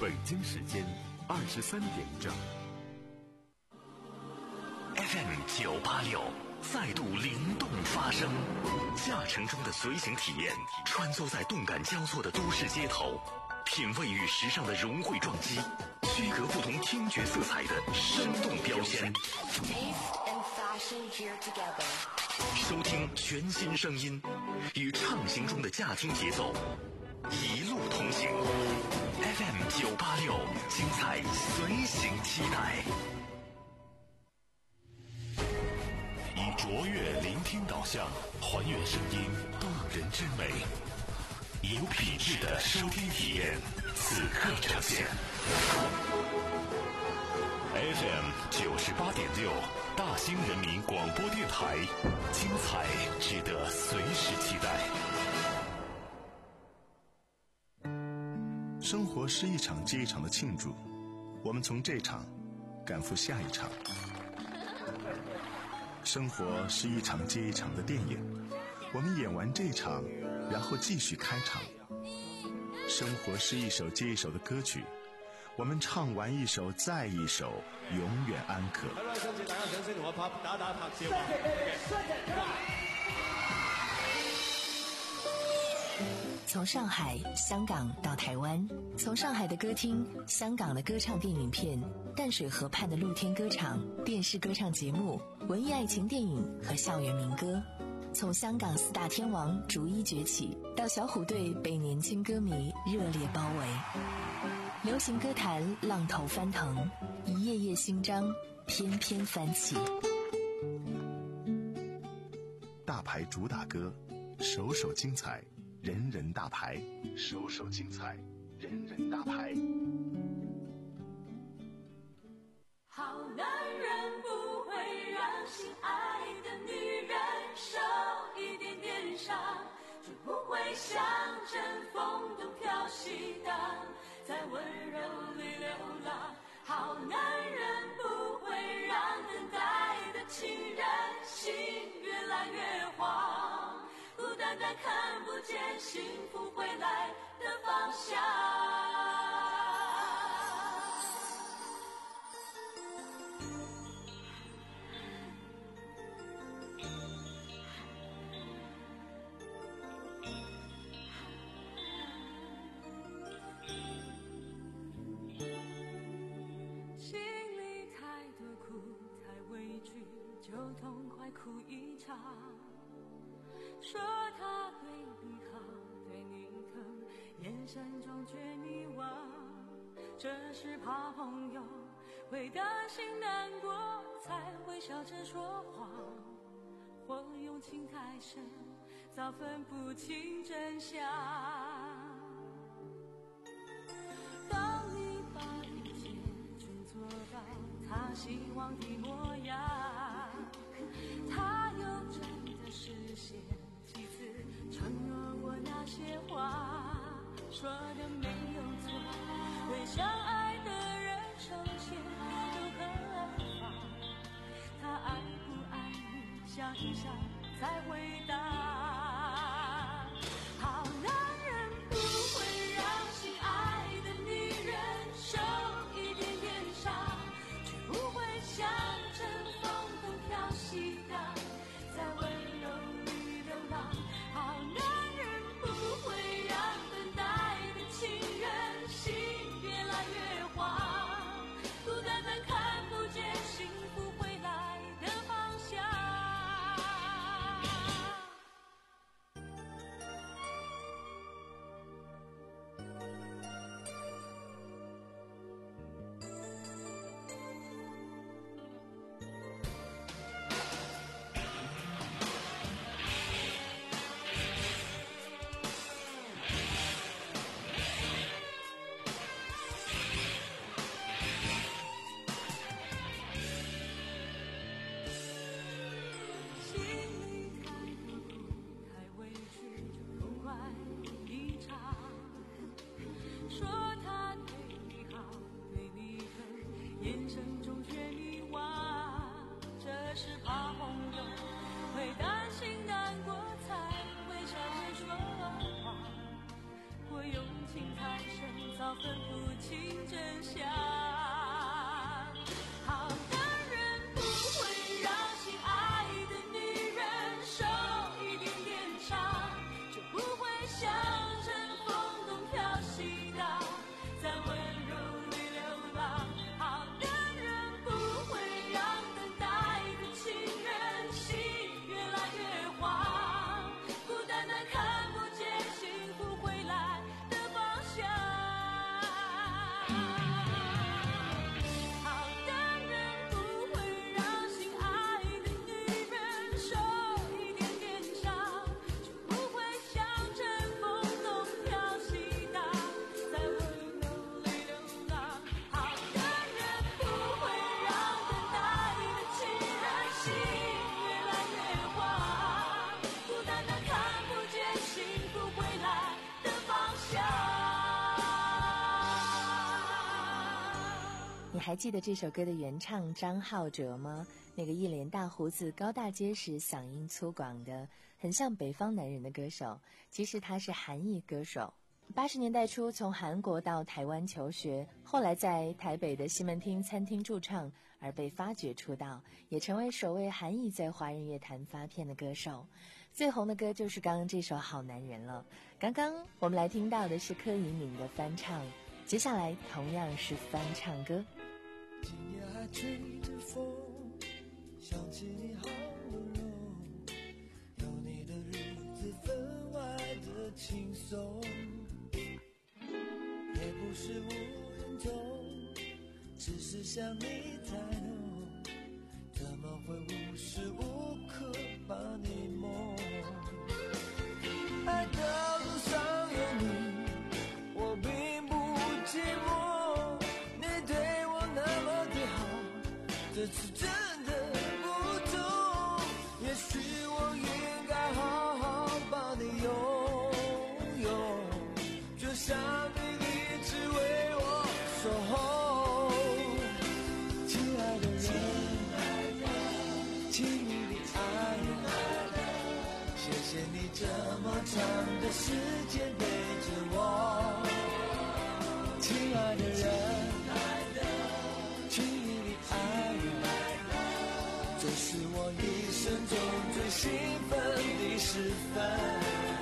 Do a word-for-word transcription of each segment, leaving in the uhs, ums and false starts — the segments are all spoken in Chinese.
北京时间二十三点整。 F M 九八六再度灵动发声，驾乘中的随行体验，穿梭在动感交错的都市街头，品味与时尚的融汇撞击，区隔不同听觉色彩的生动标签。收听全新声音，与畅行中的驾听节奏，一路同行。F M 九八六，精彩随行期待。以卓越聆听导向，还原声音动人之美，有品质的收听体验，此刻呈现。F M 九十八点六，大兴人民广播电台，精彩值得随时期待。 生活是一场接一场的庆祝，我们从这场赶赴下一场。生活是一场接一场的电影，我们演完这场，然后继续开场。生活是一首接一首的歌曲，我们唱完一首再一首，永遠安可。 大家掌聲同我拍打打拍照啊！ 從上海、香港到台灣，從上海的歌廳、香港的歌唱電影片、淡水河畔的露天歌場、電視歌唱節目、文藝愛情電影和校園民歌，從香港四大天王逐一崛起，到小虎隊被年輕歌迷熱烈包圍，流行歌壇浪頭翻騰，一頁頁新章翩翩翻起。 大牌主打歌，首首精彩，人人大牌，首首精彩，人人大牌。 好男人不会让心爱的女人受一点点伤，就不会像阵风都飘息荡，在温柔里流浪。好男人不会让等待的情人心越来越慌，孤单单看不见幸福回来的方向。心里太多苦，太委屈，就痛快哭一场。说他对你好，对你疼，眼神中却迷惘，这是怕朋友会担心难过，才会笑着说谎，或用情太深，早分不清真相。当你把一切全做到他希望的模样，他又真的实现几次承诺我那些话，说的没有错，对相爱的人手牵又何妨？他爱不爱你，想一想才回答。好男人不会让心爱的女人受一点点伤，却不会像阵风都飘息荡，在温柔里流浪。好男人不会让等待的情人心越来越慌，孤单单看不见幸福回来的方向。会担心难过才会笑着说谎，我用情太深，早分不清清真相。好男人不会让心爱的女人受一点点伤，就不会像阵风东飘西荡，在温柔里流浪。好男人不会让等待的情人心越来越慌，孤单的看不见幸福回来的方向。好男人不会让心爱的女人受一点点伤，就不会像阵风东飘西荡，在温柔里流浪。好男人不会让等待的情人心越来越慌，孤单的看不见幸福回来的方向。 你还记得这首歌的原唱张浩哲吗？那个一脸大胡子、高大结实、嗓音粗犷的，很像北方男人的歌手。其实他是韩裔歌手。八十年代初从韩国到台湾求学，后来在台北的西门町餐厅驻唱，而被发掘出道，也成为首位韩裔在华人乐坛发片的歌手。最红的歌就是刚刚这首《好男人》了。刚刚我们来听到的是柯以敏的翻唱，接下来同样是翻唱歌。 今夜还吹着风，想起你好温柔，有你的日子分外的轻松，也不是无影踪，只是想你太浓，怎么会无时无刻把你梦？爱的路上有你，我并不寂寞，你对我那么的好，这次真的不同，也许我应该好好把你拥有，就像你一直为我守候。亲爱的人，亲密的爱人，谢谢你这么长的时间陪着我。亲爱的人，亲密的爱人，这是我一生中最兴奋的时分。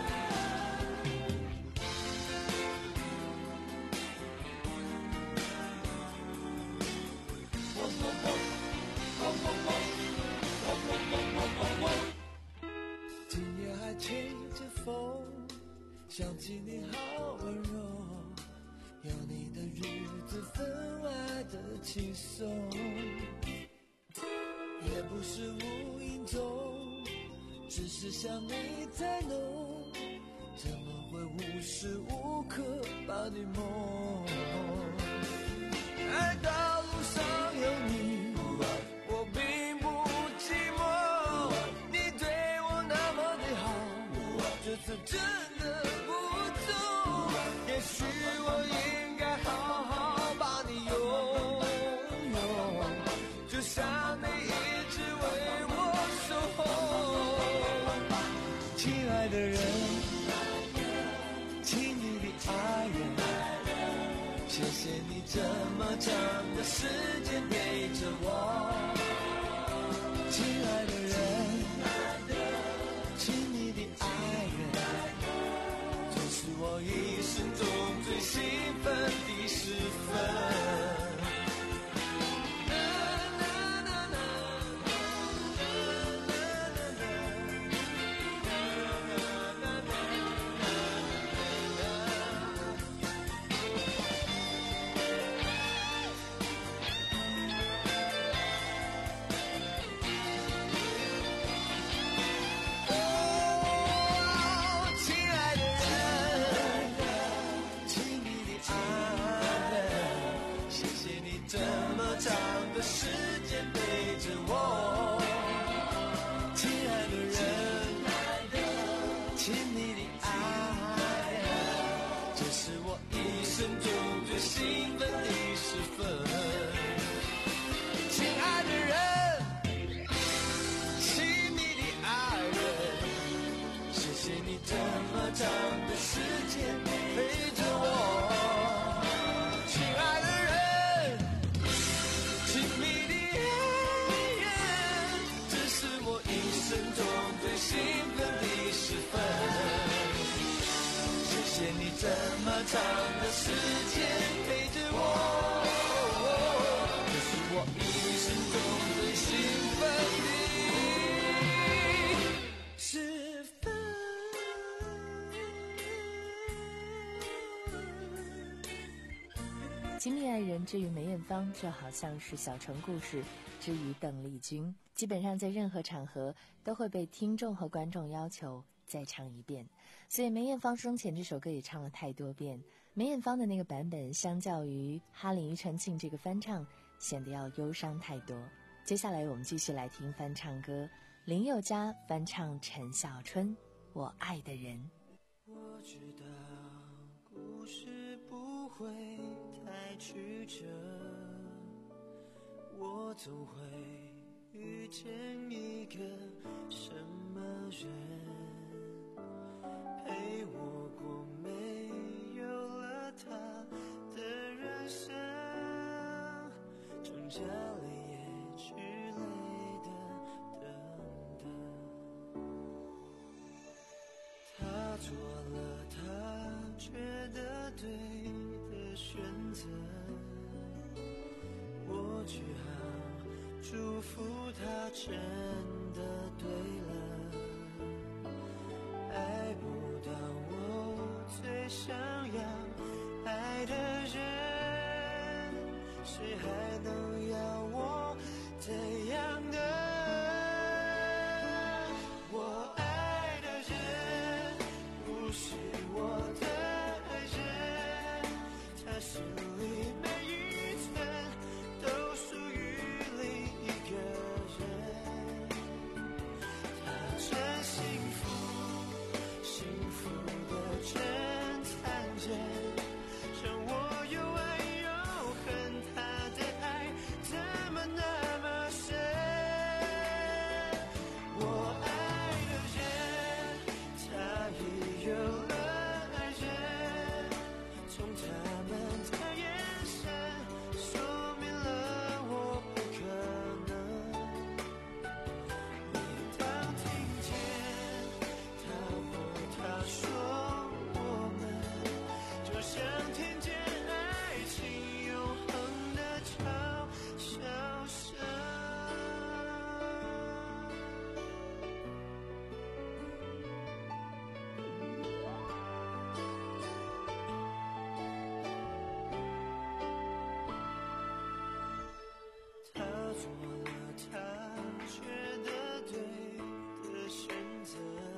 今夜还吹着风，想起你好温柔，有你的日子分外的轻松，也不是无影踪，只是想你太浓，怎么会无时无刻把你梦？爱到路上有你，我并不寂寞，你对我那么的好，这次真的不同，也许我应该好好把你拥有，就像你一直为我守候。亲爱的人，亲密的爱人，谢谢你这么长的时间陪着我。亲爱的人，亲密的爱人，这是我一生中最兴奋的时分。 亲密爱人之于梅艳芳，就好像是小城故事之于邓丽君，基本上在任何场合都会被听众和观众要求再唱一遍。所以梅艳芳生前这首歌也唱了太多遍，梅艳芳的那个版本相较于哈林庾澄庆这个翻唱显得要忧伤太多。接下来我们继续来听翻唱歌，林宥嘉翻唱陈小春《我爱的人》。 我知道故事不会太曲折，我总会遇见一个什么人，陪我过没有了他的人生，挣扎了也去累的等等，他做了他觉得对的选择，我只好祝福他真的对了，爱不到我最想要爱的人，谁还能要我这样的？我爱的人不是我的爱人，他心里每一寸都属于另一个人，他真幸福，幸福的真残忍，让我又爱又恨，他的爱怎么那么深？我爱的人，他已有了爱人，从他们的眼神说明了我不可能。每当听见他或她说我们，就像听见爱情永恒的嘲笑声。他做了他觉得对的选择，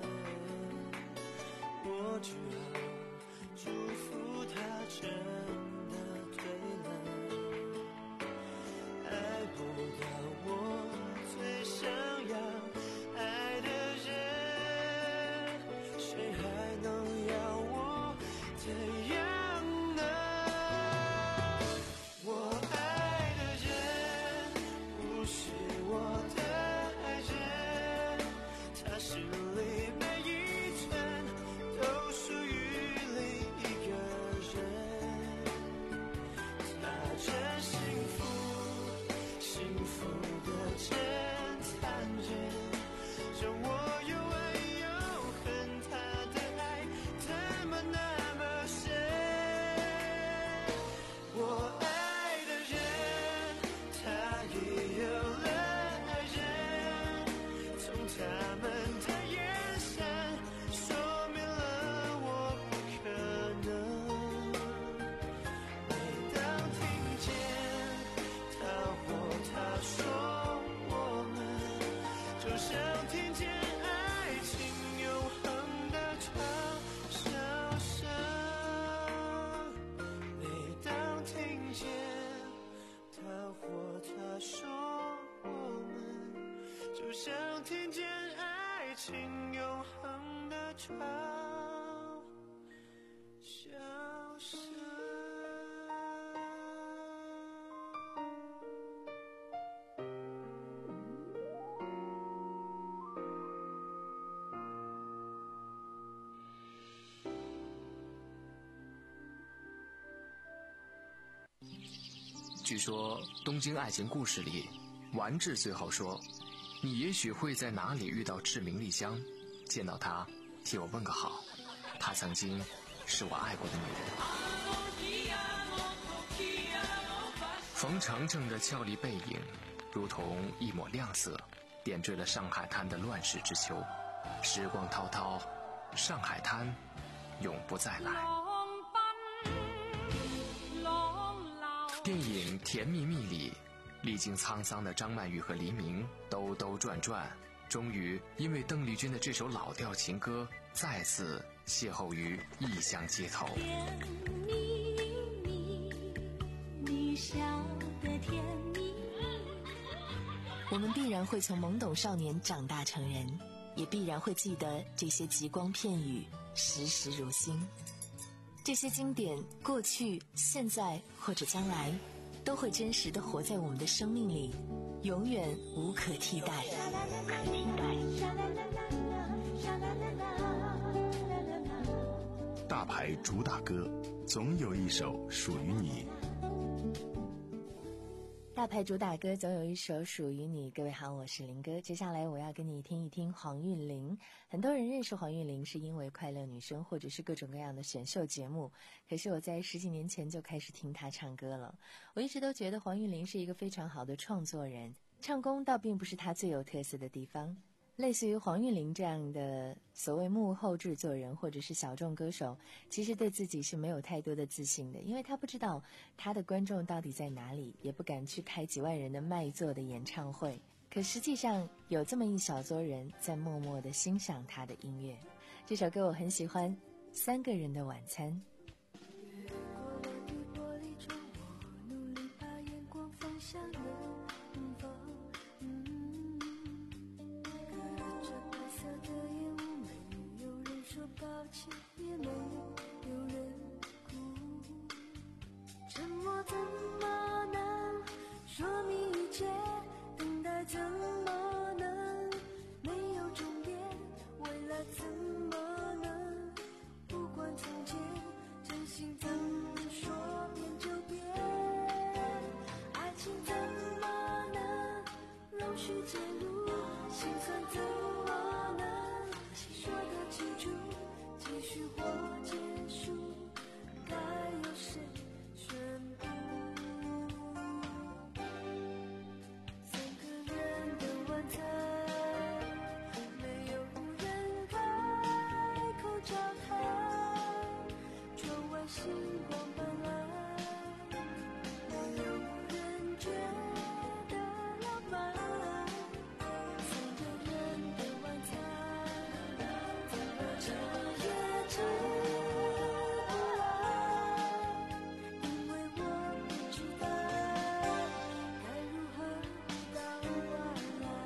我只好祝福他真的对了，爱不到我最想要爱的人，谁还能要我这样呢？我爱的人不是我的爱人，他心里每一寸都属于另一个人，他真幸福，幸福的真残忍，让我又爱又恨，他的爱怎么那么深？我爱的人，他已有了爱人，从他们的眼神说明了我不可能。每当听见他或她说我们，就像听见爱情永恒的嘲笑声。每当听见他或她说我们，就像听见爱情永恒的嘲笑声。 据说《东京爱情故事》里，丸治最后说：“你也许会在哪里遇到志明丽香，见到她，替我问个好。她曾经是我爱过的女人。”冯程程的俏丽背影，如同一抹亮色，点缀了上海滩的乱世之秋。时光滔滔，上海滩永不再来。 浪奔浪流电影《甜蜜蜜》里，历经沧桑的张曼玉和黎明兜兜转转，终于因为邓丽君的这首老调情歌，再次邂逅于异乡街头。 甜蜜蜜，你笑得甜蜜。 我们必然会从懵懂少年长大成人，也必然会记得这些极光片语，时时如新。这些经典，过去、现在或者将来，都会真实地活在我们的生命里，永远无可替代。 大牌主打歌，总有一首属于你。 大牌主打歌总有一首属于你。各位好，我是林哥。接下来我要跟你听一听黄韵玲。很多人认识黄韵玲是因为快乐女声或者是各种各样的选秀节目，可是我在十几年前就开始听她唱歌了。我一直都觉得黄韵玲是一个非常好的创作人，唱功倒并不是她最有特色的地方。类似于黄韵玲这样的所谓幕后制作人或者是小众歌手，其实对自己是没有太多的自信的，因为他不知道他的观众到底在哪里，也不敢去开几万人的卖座的演唱会。可实际上有这么一小撮人在默默地欣赏他的音乐。这首歌我很喜欢，《三个人的晚餐》。 也没有人哭，沉默怎么能说明一切？等待怎么能没有终点？未来怎么能不管从前？真心怎么说变就变？爱情怎么能容许介入？心酸怎么能说得清楚？继续或结束，该由谁宣布？三个人的晚餐，没有人开口交谈，窗外星光斑斓，没有人觉得浪漫。三个人的晚餐，怎么吃也吃不完，因为我不知道该如何回到原来。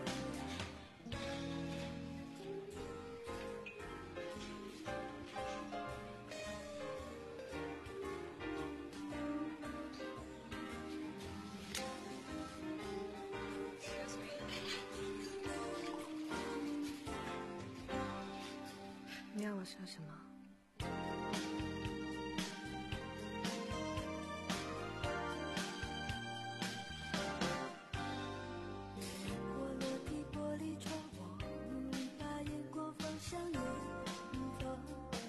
你让我说什么？我落地玻璃窗，我努力把眼光放向远方。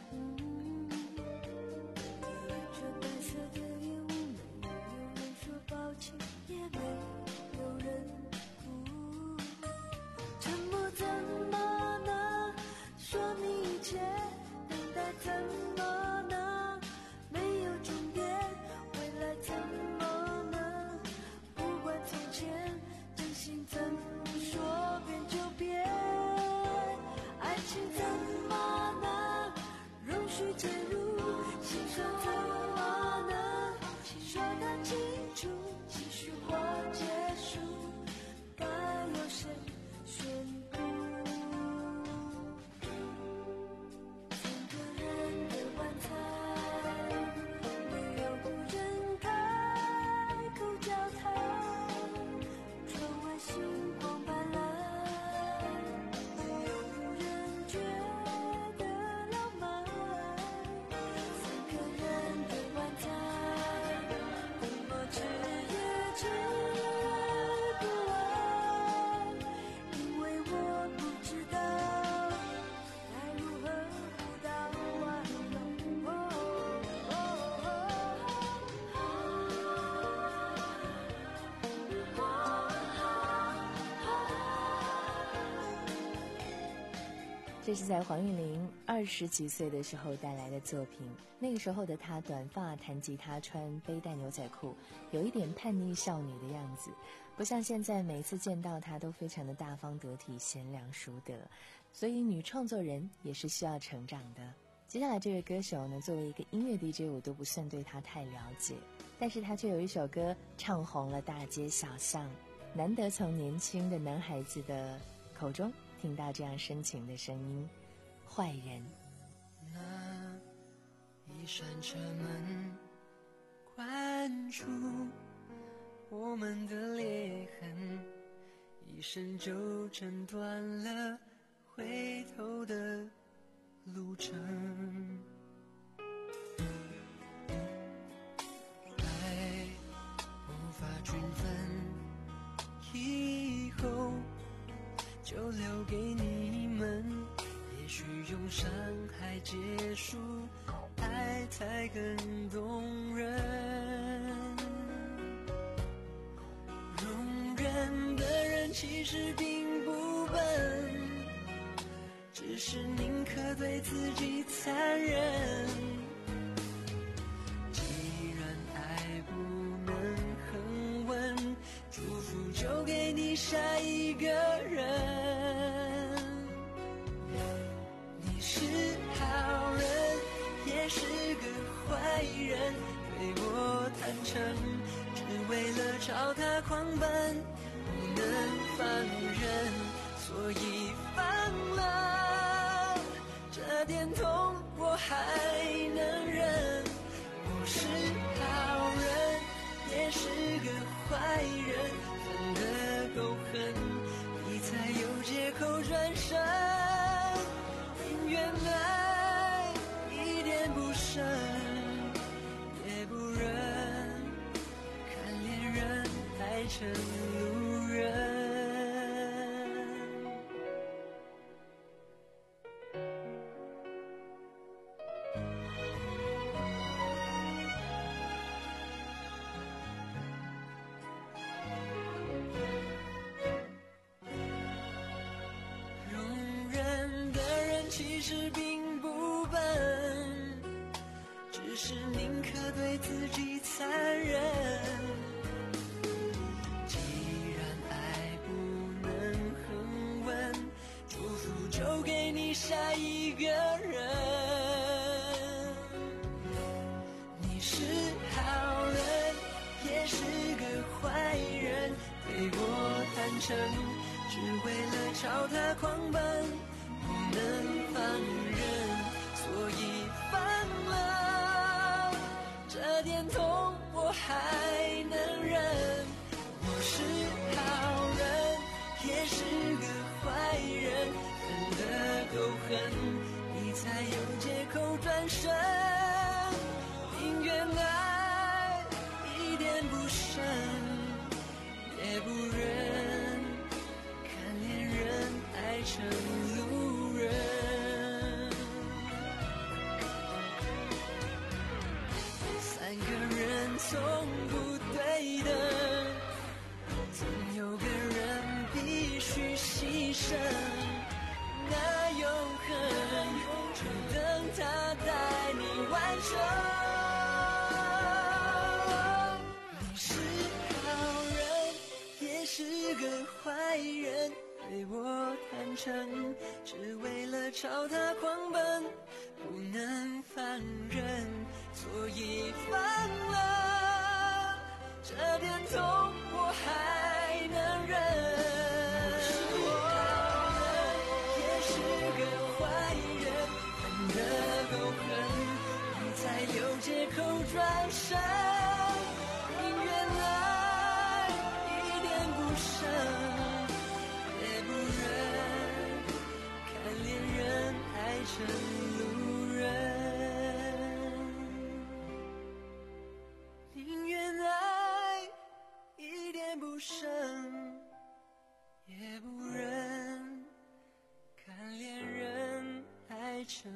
这白色的烟雾，没有人说抱歉，也没有人哭。沉默怎么能说明一切？等待怎么能没有终点？未来怎么能不管从前？真心怎么说变就变？爱情怎么能容许介入？心酸怎么能说得清楚？继续或结束，该由谁宣布？三个人的晚餐，没有人开口交谈，窗外星光斑斓，没有人觉得浪漫。三个人的晚餐，怎么吃这是在黄韵玲二十几岁的时候带来的作品。那个时候的她短发，弹吉他，穿背带牛仔裤，有一点叛逆少女的样子，不像现在每次见到她都非常的大方得体，贤良淑德。所以女创作人也是需要成长的。接下来这位歌手呢，作为一个音乐 D J， 我都不算对她太了解，但是她却有一首歌唱红了大街小巷，难得从年轻的男孩子的口中听到这样深情的声音。坏人， 那一扇车门关住我们的裂痕，一声就诊断了回头的路程。爱无法均分，以后就留给你们，也许用伤害结束，爱才更动人。容忍的人其实并不笨，只是宁可对自己残忍。既然爱不能恒温，祝福就给你下一个人。你是好人，也是个坏人，对我坦诚，只为了朝他狂奔，不能放任，所以放了。这点痛我还能忍，我是好人，也是个坏人，分得够狠，你才有借口转身。宁愿爱一点不深，也不忍看恋人爱成路人。其实并不笨，只是宁可对自己残忍。既然爱不能恒温，祝福就给你下一个人。你是好人，也是个坏人，对我坦诚，只为了朝他狂奔，不能放任，所以放了。这点痛我还能忍，我是好人，也是个坏人，分得够狠，你才有借口转身。宁愿爱一点不深，也不忍看恋人爱成路人。三个人从不对等，总有个人必须牺牲。那永恒就等他带你完成。你是好人，也是个坏人，对我坦诚，只为了朝他狂奔，不能放任，所以放了。这点痛我还能忍，我是好人，也是个坏人，分得够狠，你才有借口转身。宁愿爱一点不深，也不忍看恋人爱成路人。宁愿爱一点不深，也不忍看恋人爱成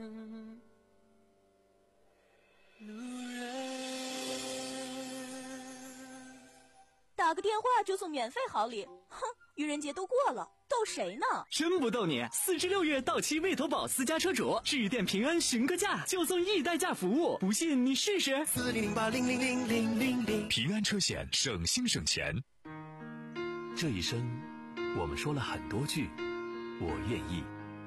路人。 打个电话就送免费好礼，哼，愚人节都过了，到谁呢？ 真不逗你，四至六月到期未投保私家车主，致电平安询个价，就送易代驾服务，不信你试试。 四零零八零零零零零零， 平安车险，省心省钱。这一生，我们说了很多句“我愿意”。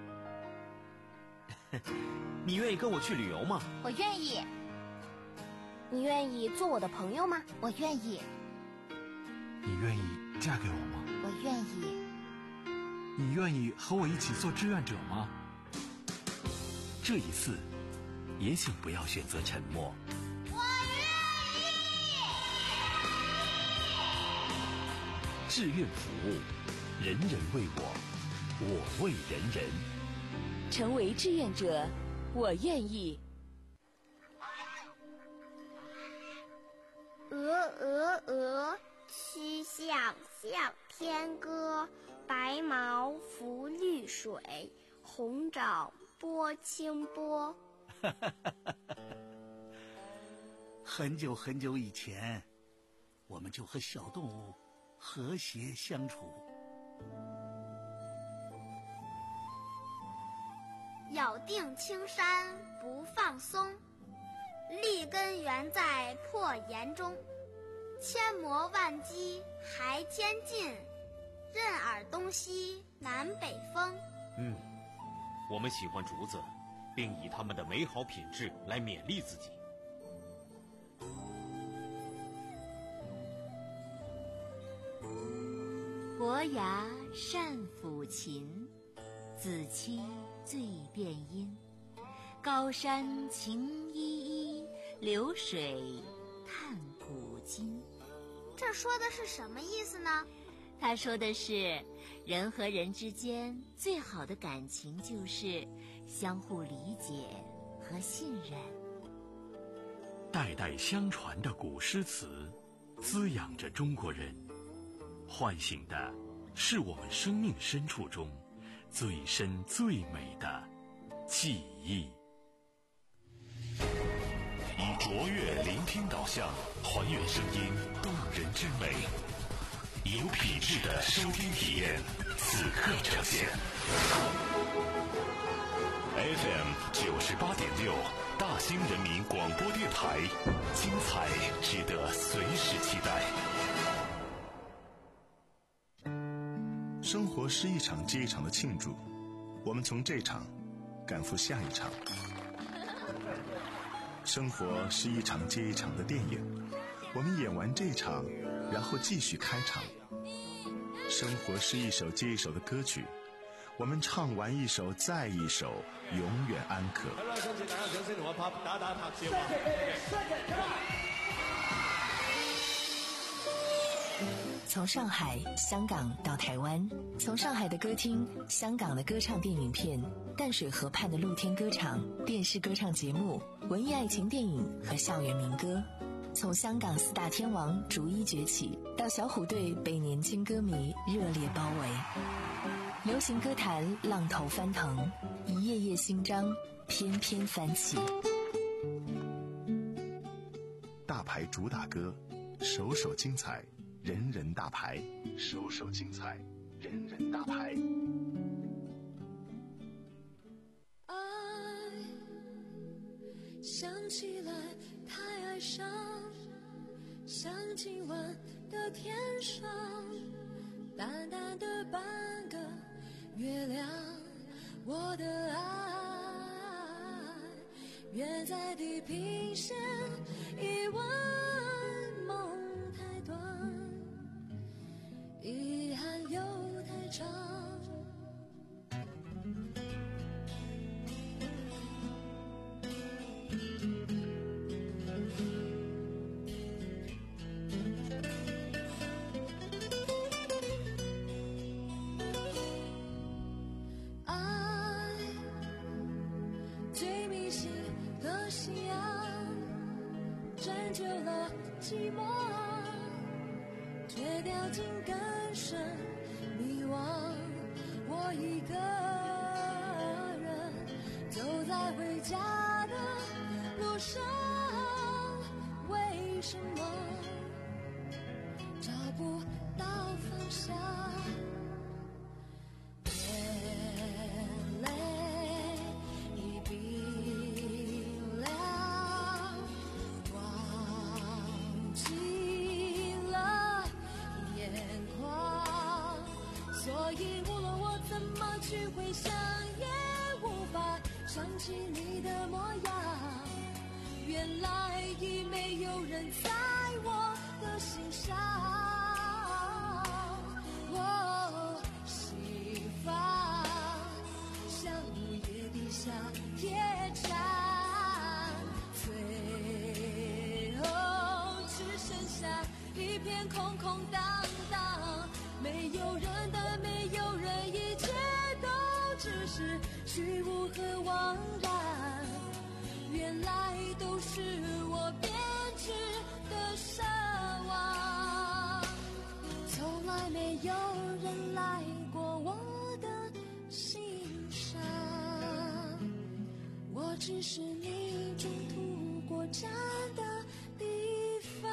你愿意跟我去旅游吗？ 我愿意。你愿意做我的朋友吗？我愿意。 你愿意嫁给我吗？ 我愿意。 你愿意和我一起做志愿者吗？ 这一次，也请不要选择沉默。 我愿意。 志愿服务，人人为我，我为人人。 成为志愿者，我愿意。 鹅鹅鹅，曲项向天歌。白毛浮绿水，红掌拨清波。 很久很久以前，我们就和小动物和谐相处。 咬定青山不放松，立根原在破岩中。千磨万击还坚劲，任尔东西南北风。 嗯，我们喜欢竹子，并以它们的美好品质来勉励自己。 伯牙善抚琴，子期醉殿音。高山晴依依，流水叹古今。 这说的是什么意思呢？ 他说的是，人和人之间最好的感情就是相互理解和信任。 代代相传的古诗词，滋养着中国人，唤醒的是我们生命深处中最深最美的记忆。以卓越聆听导向，还原声音动人之美。有品质的收听体验，此刻呈现。F M 九十八点六，大兴人民广播电台，精彩值得随时期待。 生活是一场接一场的庆祝，我们从这场赶赴下一场。生活是一场接一场的电影，我们演完这场，然后继续开场。生活是一首接一首的歌曲，我们唱完一首再一首，永远安可。 相信大家掌聲同我拍打打拍笑啊！ 从上海、香港到台湾，从上海的歌厅、香港的歌唱电影片、淡水河畔的露天歌场、电视歌唱节目、文艺爱情电影和校园民歌，从香港四大天王逐一崛起，到小虎队被年轻歌迷热烈包围，流行歌坛浪头翻腾，一页页新章翩翩翻起。 大牌主打歌，首首精彩，人人大牌，首首精彩，人人大牌。 爱想起来太哀伤，像今晚的天上淡淡的半个月亮。我的爱远在地平线，一万梦太短，遗憾又太长。爱最迷信的信仰，拯救了寂寞，却掉进更深迷惘。我一个人走在回家的路上，为什么找不到方向？ 去回想，也无法想起你的模样。原来已没有人在我的心上。哦，西方像午夜底下铁铲，最后只剩下一片空空荡荡，没有人的，没有人，一切都只是虚无和枉然。原来都是我编织的奢望，从来没有人来过我的心上，我只是你中途过站的地方。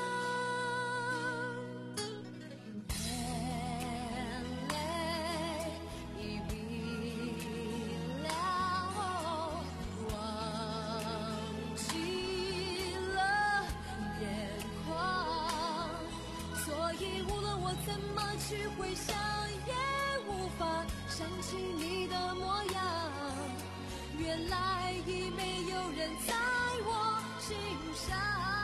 去回想，也无法想起你的模样。原来已没有人在我心上。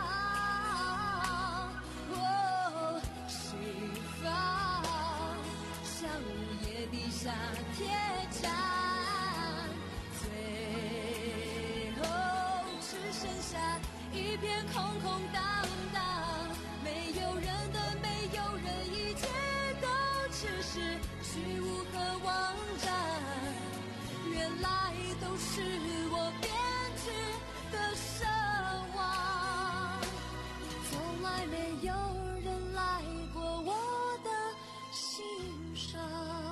哦，西方像午夜底下铁铲，最后只剩下一片空空荡荡，没有人的，没有人，一切只是虚无和枉然。原来都是我编织的奢望，从来没有人来过我的心上，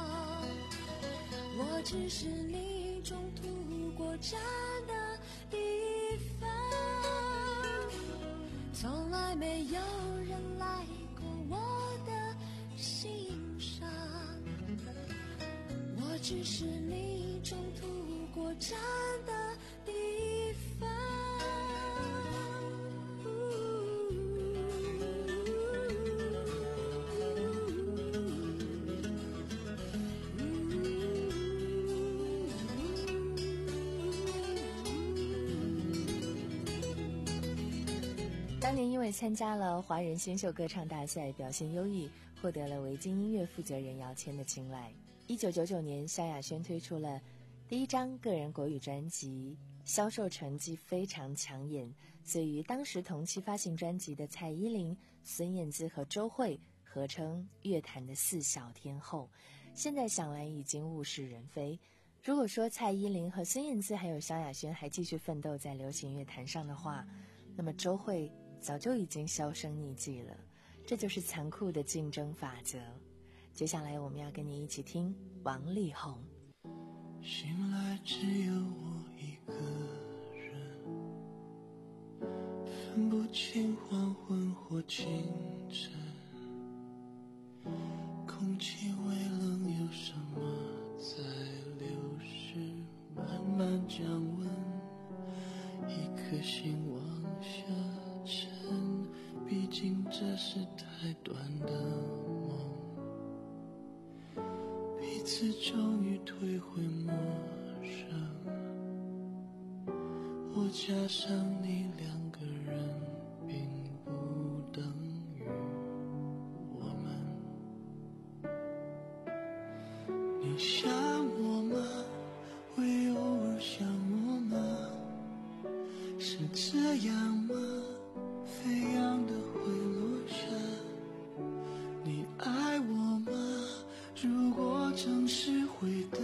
我只是你中途过站的地方，从来没有人来过我的心上，我只是你中途过站的地方。 当年因为参加了华人新秀歌唱大赛，表现优异，获得了维京音乐负责人姚谦的青睐。一九九九年，萧亚轩推出了第一张个人国语专辑，销售成绩非常抢眼，所以与当时同期发行专辑的蔡依林、孙燕姿和周蕙合称乐坛的四小天后。现在想来已经物是人非。如果说蔡依林和孙燕姿还有萧亚轩还继续奋斗在流行乐坛上的话，那么周蕙早就已经销声匿迹了。这就是残酷的竞争法则。接下来我们要跟你一起听王力宏。 醒来只有我一个人，分不清黄昏或清晨，空气微冷，有什么在流逝，慢慢降温，一颗心往下沉，毕竟这是太短的梦，彼此终于退回陌生，我加上你两个人并不等于我们。你想我吗？会偶尔想我吗？是这样吗？飞扬的会落下。你爱我吗？如果正是会的，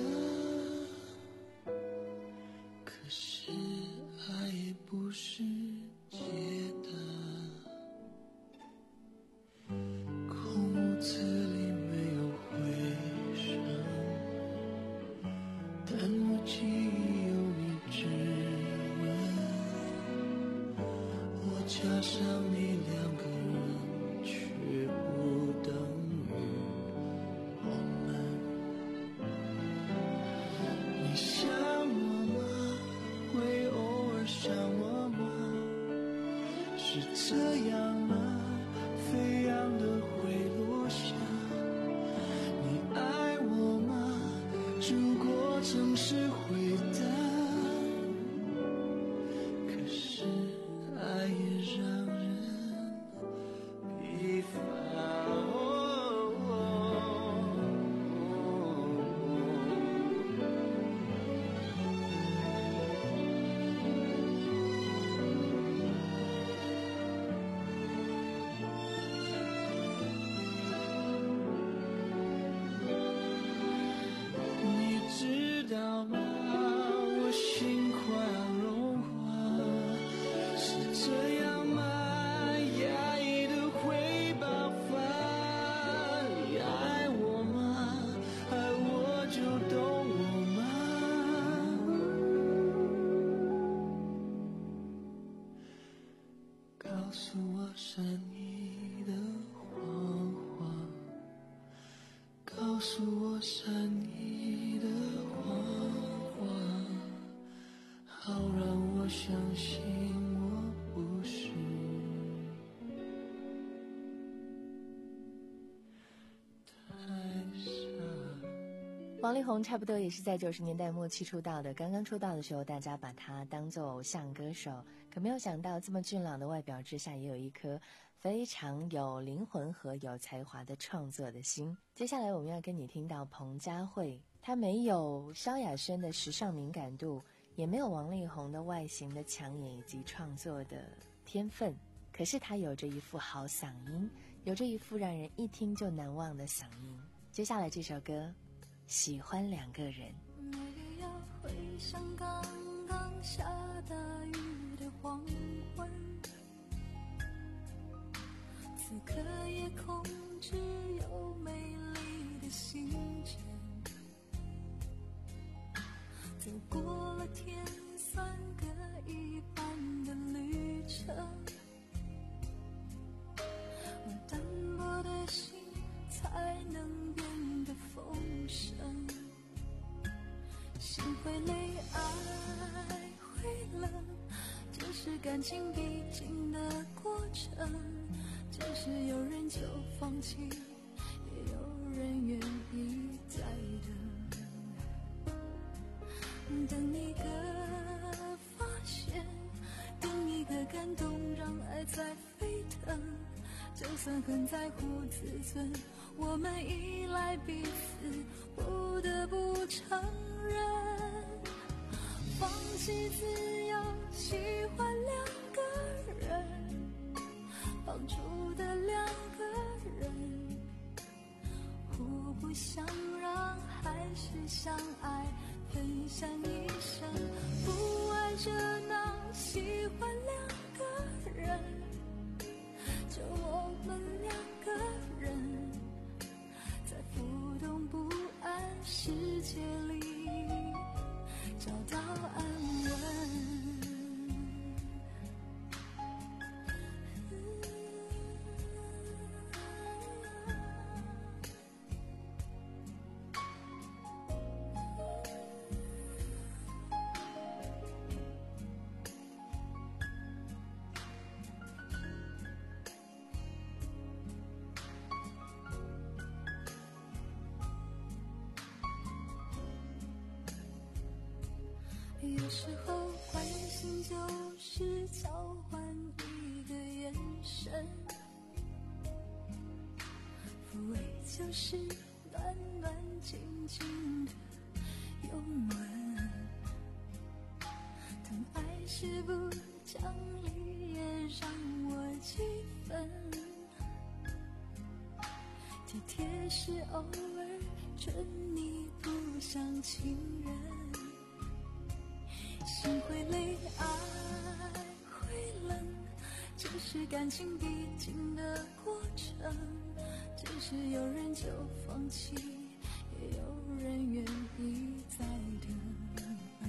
可是爱也不是解的。空屋子里没有回声，但我记忆有你指纹，我加上你两个人却不等于我们。你想我吗？会偶尔想我吗？是这样吗？飞扬的会落下。你爱我吗？如王力宏差不多也是在九十年代末期出道的，刚刚出道的时候大家把他当作偶像歌手，可没有想到这么俊朗的外表之下也有一颗非常有灵魂和有才华的创作的心。接下来我们要跟你听到彭佳慧，她没有萧亚轩的时尚敏感度，也没有王力宏的外形的抢眼以及创作的天分，可是她有着一副好嗓音，有着一副让人一听就难忘的嗓音。接下来这首歌喜欢两个人。 没必要回想刚刚下大雨的黄昏，此刻夜空只有美丽的星辰，走过了天算各一半的旅程，我单薄的心才能变得丰盛，心会累，爱会冷，这是感情必经的过程，即使有人就放弃，也有人愿意再等，等一个发现，等一个感动，让爱在沸腾，就算很在乎自尊，我们依赖彼此，不得不承认，放弃自由，喜欢两个人，绑住的两个人，互不相让，还是相爱，分享一生，不爱热闹，喜欢两个人，就我们两个人，在浮动不安世界里找到安稳。有时候关心就是交换一个眼神，抚慰就是暖暖静静的拥吻，疼爱是不讲理也让我几分，体贴是偶尔准你不像情人，心会累，爱会冷，这是感情必经的过程，即使有人就放弃，也有人愿意再等，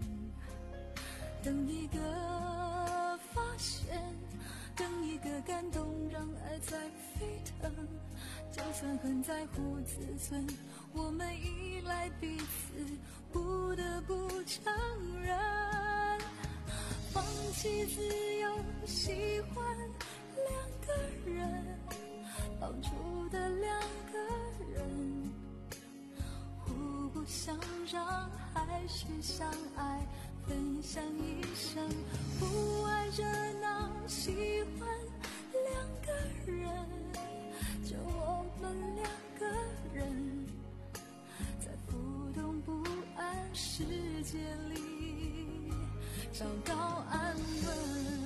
等一个发现，等一个感动，让爱在沸腾，就算很在乎自尊，我们依赖彼此，不得不承认，放弃自由，喜欢两个人，绑住的两个人，互不相让，还是相爱，分享一生，不爱热闹，喜欢两个人，就我们两个人，在浮动不安世界里找到安稳。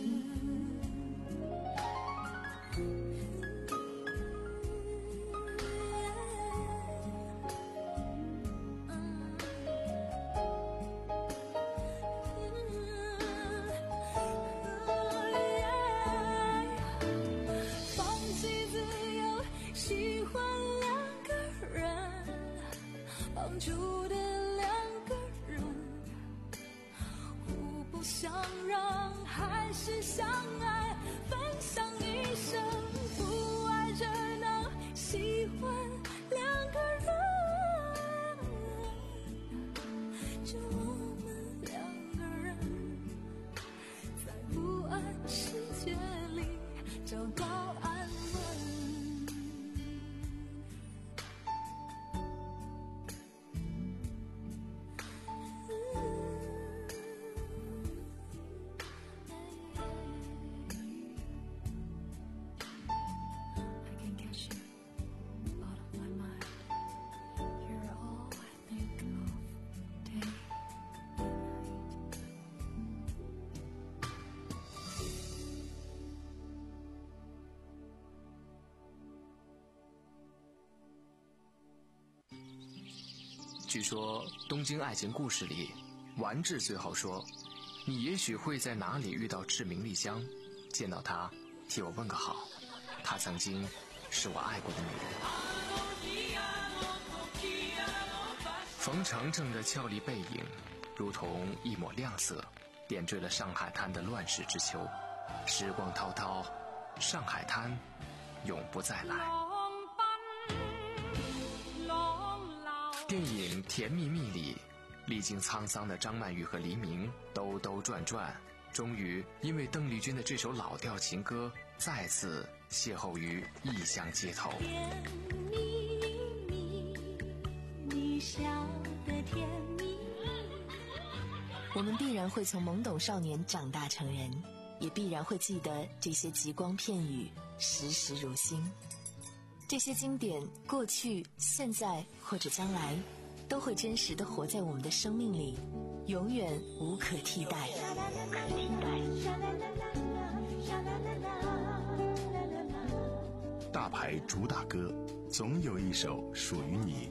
住的两个人，互不相让，还是相爱，分享一生，不爱热闹，喜欢两个人，就我们两个人，在不安世界里找到安稳。 据说东京爱情故事里，丸治最后说，你也许会在哪里遇到志明丽香，见到她替我问个好，她曾经是我爱过的女人。冯程程的俏丽背影如同一抹亮色，点缀了上海滩的乱世之秋。时光滔滔，上海滩永不再来。电影《甜蜜蜜》里，历经沧桑的张曼玉和黎明兜兜转转，终于因为邓丽君的这首老调情歌再次邂逅于异乡街头。 甜蜜蜜，你笑得甜蜜。 我们必然会从懵懂少年长大成人，也必然会记得这些极光片语，时时如新。这些经典，过去、现在或者将来，都会真实地活在我们的生命里，永远无可替代。 大牌主打歌，总有一首属于你。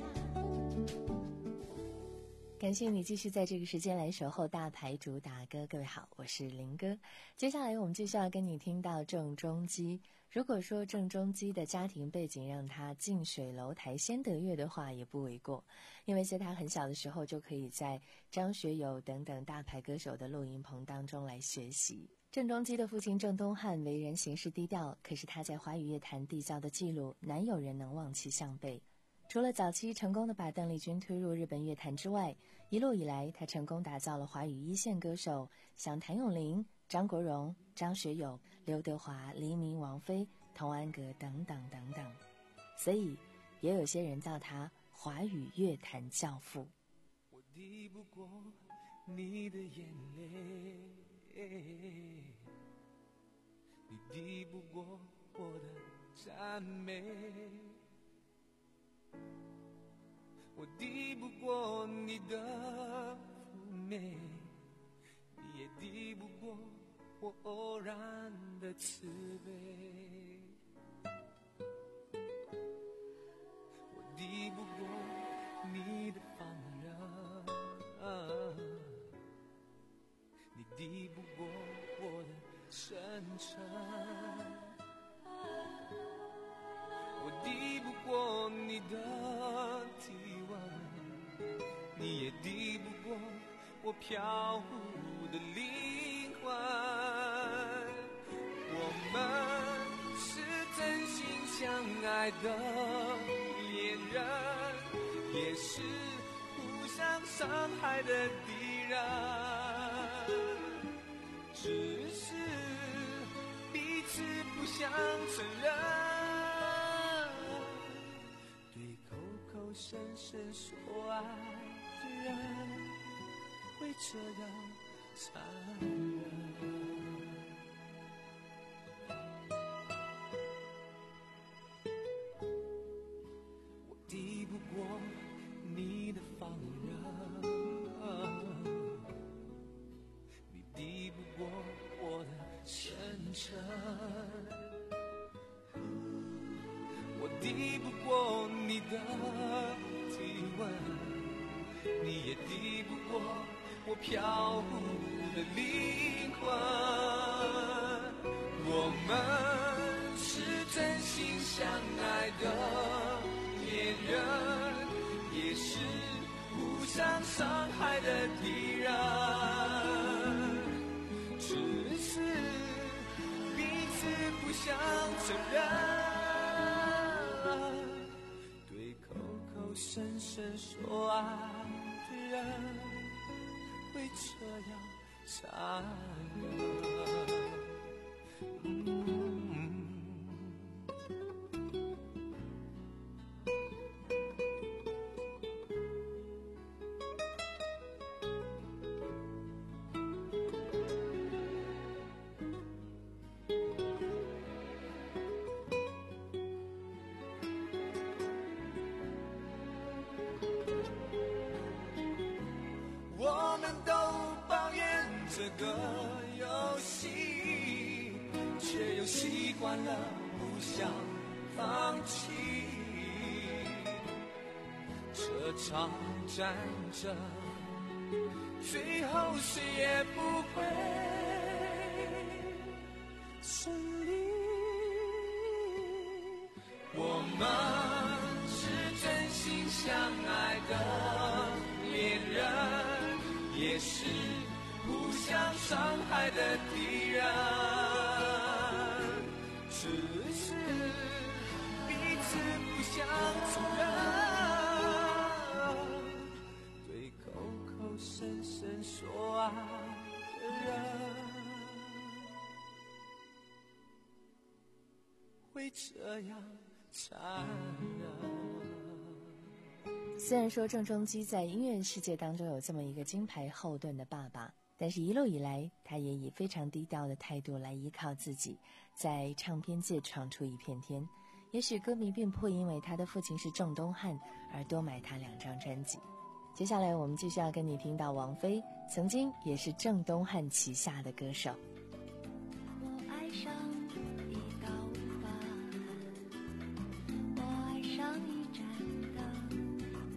感谢你继续在这个时间来守候大牌主打歌。各位好，我是林哥。接下来我们继续要跟你听到郑中基。如果说郑中基的家庭背景让他近水楼台先得月的话，也不为过，因为在他很小的时候就可以在张学友等等大牌歌手的录音棚当中来学习。郑中基的父亲郑东汉为人行事低调，可是他在华语乐坛缔造的记录难有人能望其项背。除了早期成功的把邓丽君推入日本乐坛之外，一路以来他成功打造了华语一线歌手，像谭咏麟、张国荣、张学友、刘德华、黎明、王菲、童安格等等等等，所以也有些人叫他华语乐坛教父。 我抵不过你的眼泪，你抵不过我的赞美，我抵不过你的妩媚，你也抵不过我偶然的慈悲，我抵不过你的放任，你抵不过我的真诚，我抵不过你的体温，你也抵不过我飘忽的灵魂。我们是真心相爱的恋人，也是互相伤害的敌人，只是彼此不想承认，对口口声声说爱的人会这样残忍。我抵不过你的放任，你抵不过我的真诚，我抵不过你的体温，你也抵不过我飘忽的灵魂。我们是真心相爱的恋人，也是互相伤害的敌人，只是彼此不想承认，对口口声声说爱的人会这样残忍。我们都抱怨这个游戏，却又习惯了不想放弃。 这场战争最后谁也不会胜利。我们是真心相爱的恋人，也是互相伤害的敌人，只是彼此不想承认，对口口声声说爱的人会这样残忍。 虽然说郑中基在音乐世界当中有这么一个金牌后盾的爸爸，但是一路以来他也以非常低调的态度来依靠自己，在唱片界闯出一片天。也许歌迷并不会因为他的父亲是郑东汉而多买他两张专辑。接下来我们继续要跟你听到王菲，曾经也是郑东汉旗下的歌手。 我爱上一道疤痕，我爱上一盏灯，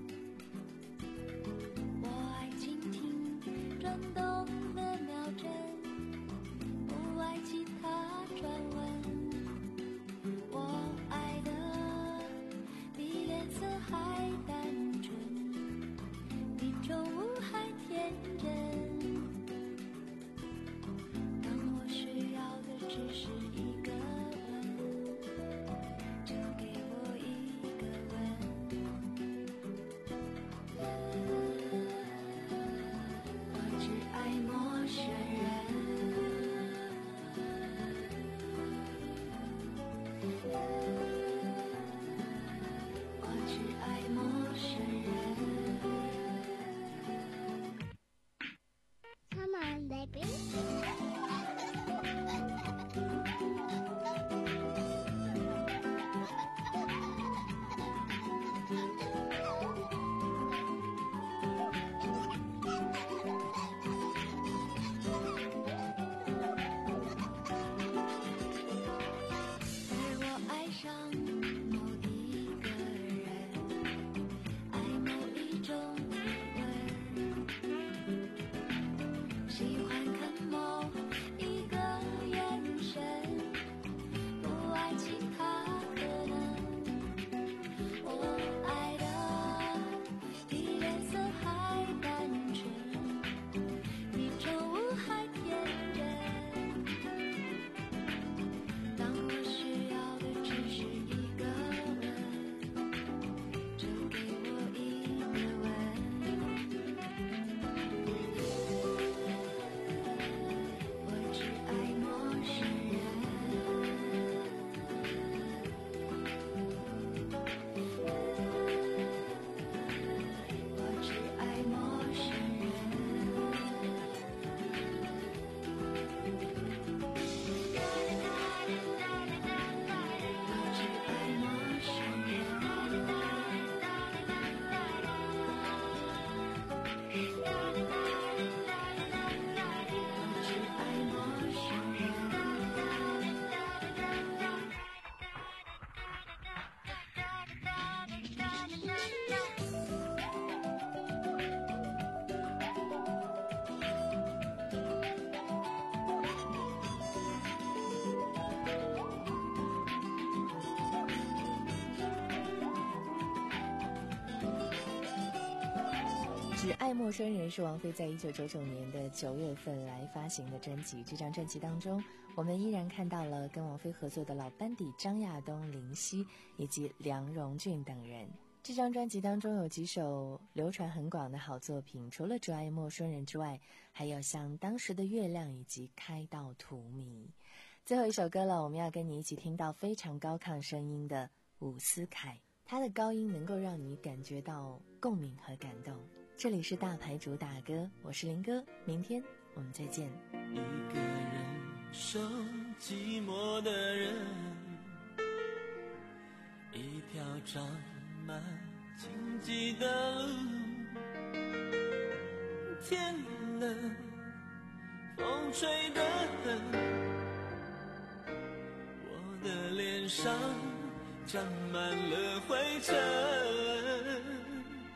我爱蜻蜓转动的秒针，不爱其他传闻。我爱的比脸色还单纯，比宠物还天真。当我需要的只是一个吻，就给我一个吻。我只爱陌生人。我只爱陌生人。Come on, baby. 只爱陌生人是王菲在一九九九年的九月份来发行的专辑。这张专辑当中，我们依然看到了跟王菲合作的老班底张亚东、林夕以及梁荣俊等人。这张专辑当中有几首流传很广的好作品，除了《只爱陌生人》之外，还有像《当时的月亮》以及《开到荼蘼》。最后一首歌了，我们要跟你一起听到非常高亢声音的伍思凯，他的高音能够让你感觉到共鸣和感动。这里是大牌主打歌，我是林哥，明天我们再见。 一个人守寂寞的人，一条长满荆棘的路，天冷，风吹得很，我的脸上沾满了灰尘。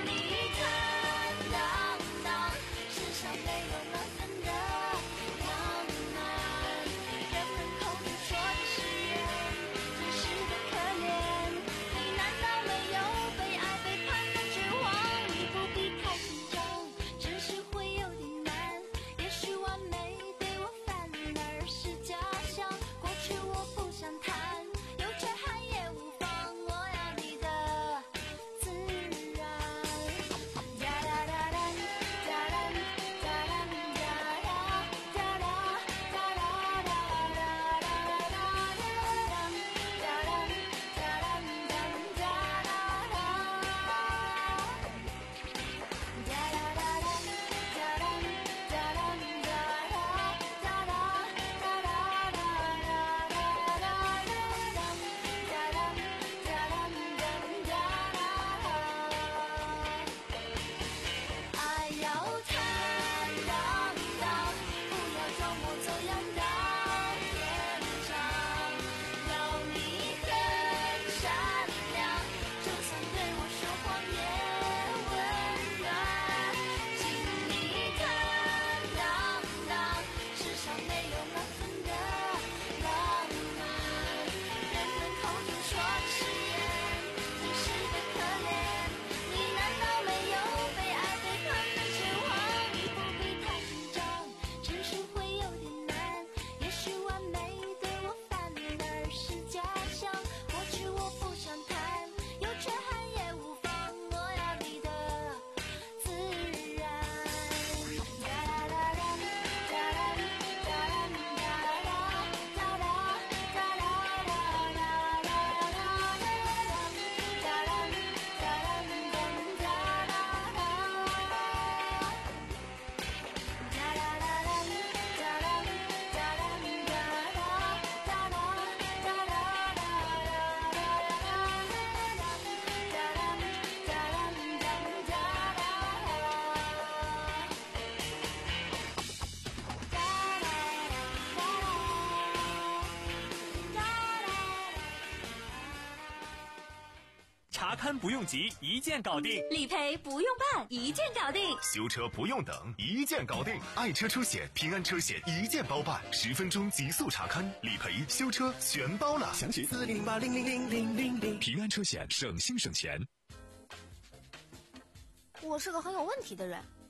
查看不用急，一键搞定； 理赔不用办，一键搞定； 修车不用等，一键搞定。爱车出险，平安车险一键包办，十分钟极速查看，理赔、修车全包了。 详询四零零八零零零零零零。 平安车险，省心省钱。 我是个很有问题的人，